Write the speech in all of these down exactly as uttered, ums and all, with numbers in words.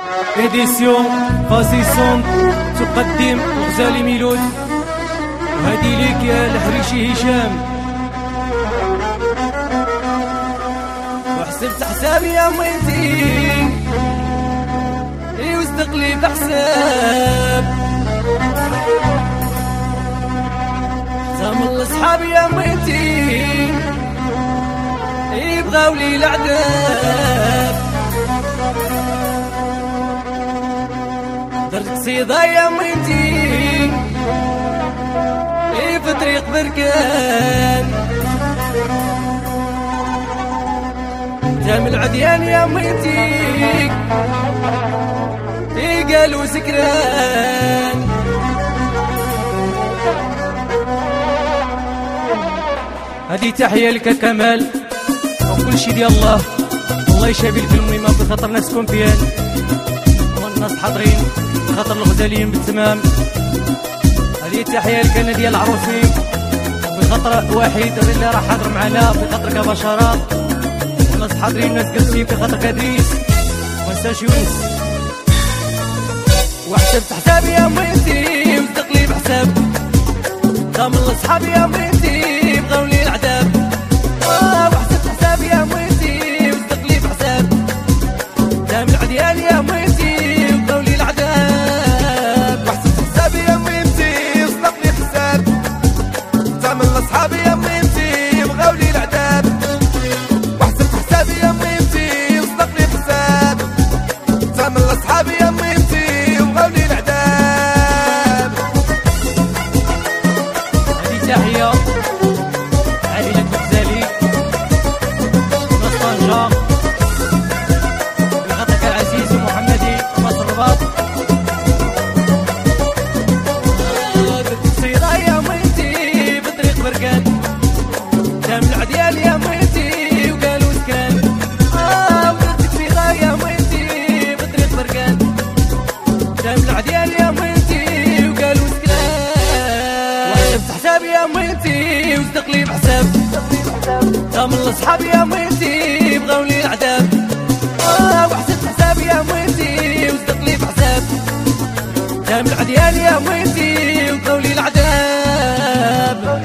إديسيون فاسيسون تقدم غزالي ميلود، وهدي ليك يا الحريشي هشام. وحسبت حسابي يا ميتي واستقلي بحساب زام صحابي يا ميتي يبغاو لي العذاب. درت قصيدة يا ميتي في طريق بركان جام العديان يا ميتي قالوا سكران. هذه تحية لك كمال وكل شي ديال الله، الله يشافي لك المهمة بخاطر ناس كومبيان والناس حاضرين بخاطر الغزاليين بالتمام. هذه تحية لك انا ديال العروسين بخاطر واحد اللي راه حاضر معنا بخاطر كبشرات والناس حاضرين ناس جالسين بخاطر كدريس ونساش يونس. وحسبت حسابي يا ميتي واستقلي بحساب ضامن لصحابي يا ميتي بغاو لي العذاب. آه وحسبت حسابي يا ميتي واستقلي بحساب دام العديان يا ميتي بغاو لي العذاب. وحسبت حسابي يا ميتي واستقلي بحساب ضامن لصحابي يا ميتي بغاو لي العذاب. وحسبت حسابي يا ميتي واستقلي بحساب ضامن لصحابي يا ميتي وغاولي العذاب. هذه تحية عائلة الغزالي ناس طنجة بخاطرك العزيز ومحمدي مصر الرباط. درت قصيدة يا ميتي بطريق بركان دام العديان يا ميتي وقالوا سكان. آه ودرت قصيدة يا ميتي بطريق بركان دام العديان يا ميتي وقالوا سكان. وحسبت حسابي يا ميتي واستقلي بحساب ضامن لصحابي يا ميتي بغاو لي العذاب. آه وحسبت حسابي يا ميتي واستقلي بحساب دام العديان يا ميتي وبغاو لي العذاب.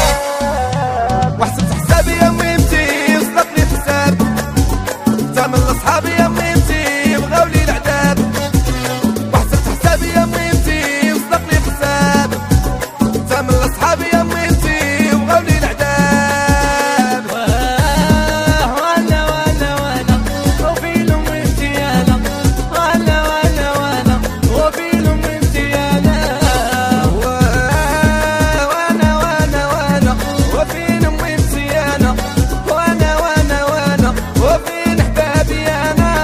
وحسبت حسابي يا ميتي واستقلي بحساب ضامن لصحابي يا ميتي بغاو لي العذاب. وحسبت حسابي يا ميتي واستقلي بحساب ضامن لصحابي يا ميتي وبغاو لي العذاب. وانا وانا وانا وفيلهم انتي انا وانا وانا وانا وفيلهم انتي انا وانا وانا وانا وفين ميتي انا وانا وانا وانا وفين احبابي انا.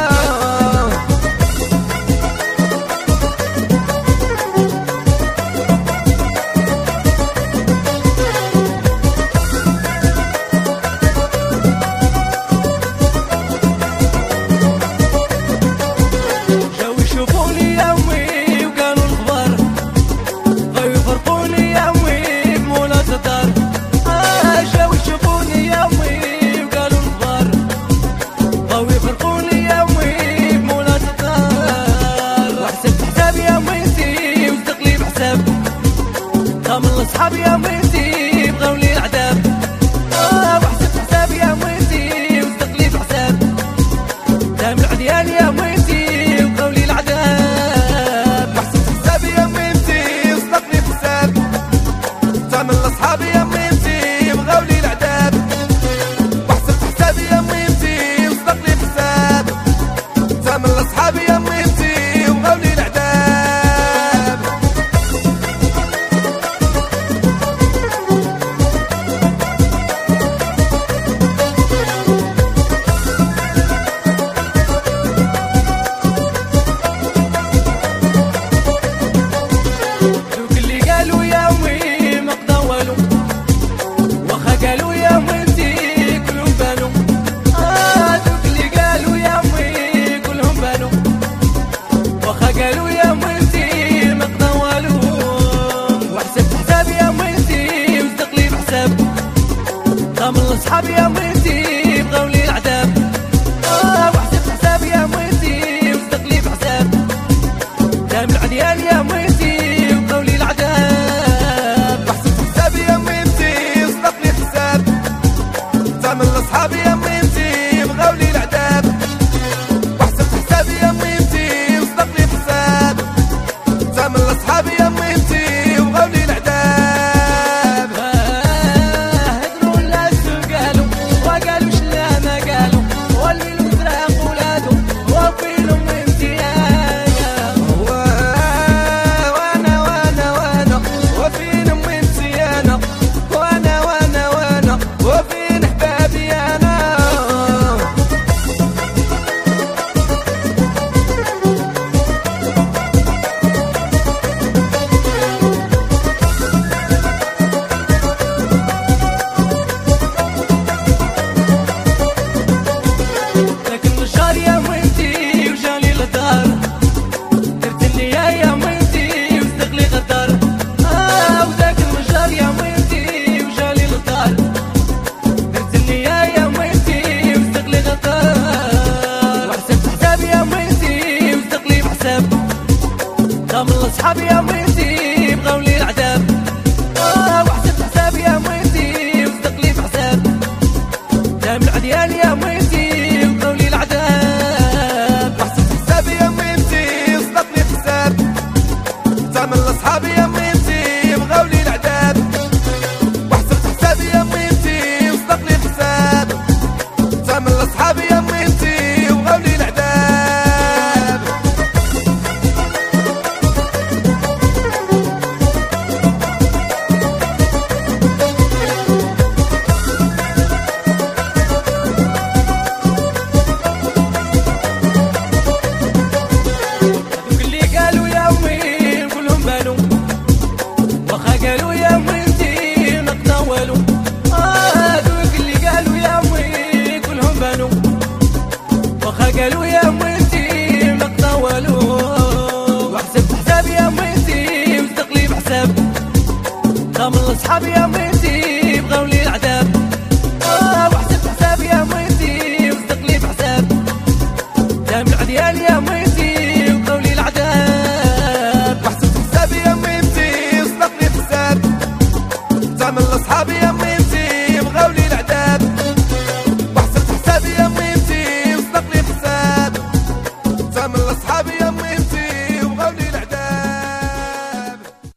جاو يشوفوني يا امي وقالوا الخبر بغاو يفرقوني يا امي بمولات الدار. آه جاو يشوفوني يا امي وقالوا الخبر بغاو يفرقوني يا امي بمولات الدار. وحسبت حسابي يا ميتي واستقلي بحساب ضامن لصحابي يا ميتي بغاو لي العذاب. آه وحسبت حسابي يا ميتي واستقلي بحساب دام العديان يا ميتي وبغاو لي العذاب. وحسبت حسابي يا ميتي واستقلي بحساب ضامن لصحابي يا ميتي بغاو لي العذاب. وحسبت حسابي يا ميتي واستقلي بحساب ضامن لصحابي يا ميتي وبغاو لي العذاب. اصحابي يا ميتي بغاو لي العذاب، اه وحسبت حسابي يا ميتي وصدق لي في حساب، دام العديان يا ميتي وبغاو لي العذاب، وحسبت حسابي يا ميتي وصدق لي في حساب، تعمل لاصحابي يا ميتي بغاو لي العذاب، وحسبت حسابي يا ميتي وصدق لي في حساب، تعمل لاصحابي يا ميتي وبغاو لي العذاب. قالوا يا ميتي نقطع والو، آه دوك اللي قالوا يا مي كلهم بانوا، واخا قالوا يا ميتي نقطع والو، وحسبت حسابي يا ميتي وصدق لي بحساب، قام اصحابي يا ميتي بغاو لي العذاب، آه وحسبت حسابي يا ميتي وصدق لي بحساب، دام العديان يا ميتي وبغاو لي العذاب، وحسبت حسابي يا ميتي وصدق لي بحساب، تعمل لاصحابي يا ميتي